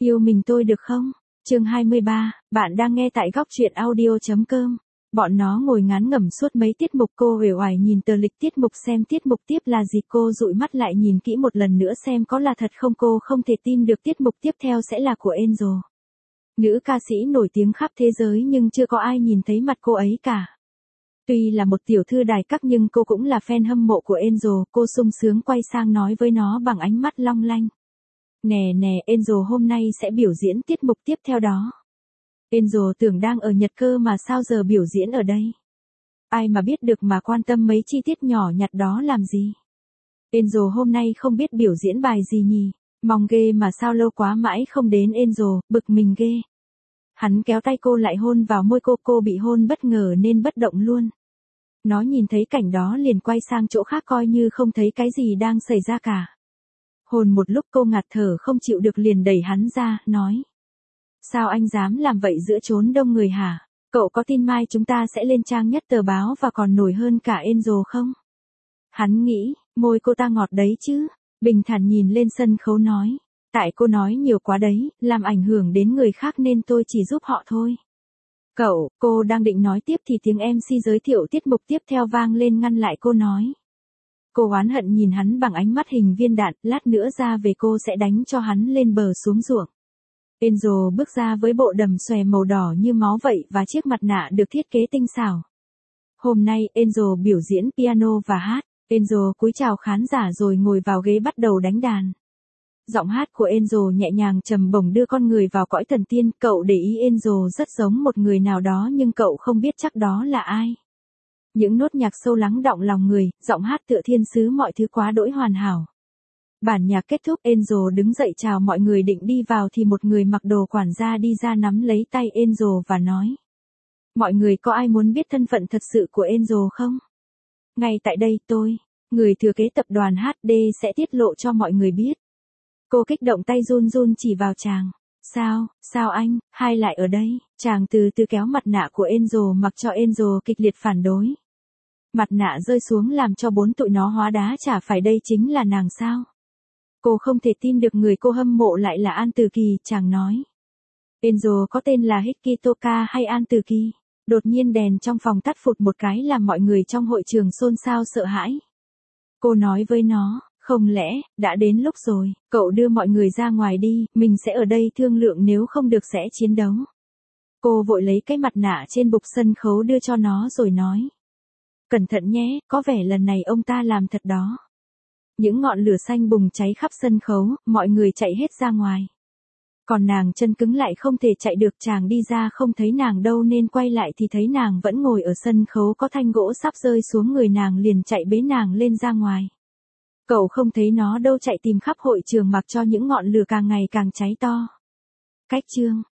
Yêu mình tôi được không? Chương 23, bạn đang nghe tại góc truyện audio.com. Bọn nó ngồi ngán ngẩm suốt mấy tiết mục, cô uể oải nhìn tờ lịch tiết mục xem tiết mục tiếp là gì, cô dụi mắt lại nhìn kỹ một lần nữa xem có là thật không, cô không thể tin được tiết mục tiếp theo sẽ là của Angel. Nữ ca sĩ nổi tiếng khắp thế giới nhưng chưa có ai nhìn thấy mặt cô ấy cả. Tuy là một tiểu thư đài các nhưng cô cũng là fan hâm mộ của Angel, cô sung sướng quay sang nói với nó bằng ánh mắt long lanh. Nè nè, Angel hôm nay sẽ biểu diễn tiết mục tiếp theo đó. Angel tưởng đang ở Nhật cơ mà sao giờ biểu diễn ở đây. Ai mà biết được mà quan tâm mấy chi tiết nhỏ nhặt đó làm gì. Angel hôm nay không biết biểu diễn bài gì nhỉ, mong ghê mà sao lâu quá mãi không đến. Angel, bực mình ghê. Hắn kéo tay cô lại hôn vào môi cô bị hôn bất ngờ nên bất động luôn. Nó nhìn thấy cảnh đó liền quay sang chỗ khác coi như không thấy cái gì đang xảy ra cả. Hồn một lúc cô ngạt thở không chịu được liền đẩy hắn ra, nói. Sao anh dám làm vậy giữa chốn đông người hả? Cậu có tin mai chúng ta sẽ lên trang nhất tờ báo và còn nổi hơn cả Angel không? Hắn nghĩ, môi cô ta ngọt đấy chứ. Bình thản nhìn lên sân khấu nói. Tại cô nói nhiều quá đấy, làm ảnh hưởng đến người khác nên tôi chỉ giúp họ thôi. Cậu, cô đang định nói tiếp thì tiếng MC giới thiệu tiết mục tiếp theo vang lên ngăn lại cô nói. Cô oán hận nhìn hắn bằng ánh mắt hình viên đạn, lát nữa ra về cô sẽ đánh cho hắn lên bờ xuống ruộng. Angel bước ra với bộ đầm xòe màu đỏ như máu vậy và chiếc mặt nạ được thiết kế tinh xảo. Hôm nay Angel biểu diễn piano và hát. Angel cúi chào khán giả rồi ngồi vào ghế bắt đầu đánh đàn. Giọng hát của Angel nhẹ nhàng trầm bổng đưa con người vào cõi thần tiên. Cậu để ý Angel rất giống một người nào đó nhưng cậu không biết chắc đó là ai. Những nốt nhạc sâu lắng động lòng người, giọng hát tựa thiên sứ, mọi thứ quá đỗi hoàn hảo. Bản nhạc kết thúc, Angel đứng dậy chào mọi người định đi vào thì một người mặc đồ quản gia đi ra nắm lấy tay Angel và nói. Mọi người có ai muốn biết thân phận thật sự của Angel không? Ngay tại đây tôi, người thừa kế tập đoàn HD sẽ tiết lộ cho mọi người biết. Cô kích động tay run run chỉ vào chàng. Sao anh, hai lại ở đây? Chàng từ từ kéo mặt nạ của Angel mặc cho Angel kịch liệt phản đối. Mặt nạ rơi xuống làm cho bốn tụi nó hóa đá, chả phải đây chính là nàng sao? Cô không thể tin được người cô hâm mộ lại là An Từ Kỳ, chàng nói. Angel có tên là Hikitoka hay An Từ Kỳ? Đột nhiên đèn trong phòng tắt phụt một cái làm mọi người trong hội trường xôn xao sợ hãi. Cô nói với nó, không lẽ, đã đến lúc rồi, cậu đưa mọi người ra ngoài đi, mình sẽ ở đây thương lượng, nếu không được sẽ chiến đấu. Cô vội lấy cái mặt nạ trên bục sân khấu đưa cho nó rồi nói. Cẩn thận nhé, có vẻ lần này ông ta làm thật đó. Những ngọn lửa xanh bùng cháy khắp sân khấu, mọi người chạy hết ra ngoài. Còn nàng chân cứng lại không thể chạy được, chàng đi ra không thấy nàng đâu nên quay lại thì thấy nàng vẫn ngồi ở sân khấu, có thanh gỗ sắp rơi xuống người nàng liền chạy bế nàng lên ra ngoài. Cậu không thấy nó đâu, chạy tìm khắp hội trường mặc cho những ngọn lửa càng ngày càng cháy to. Cách chương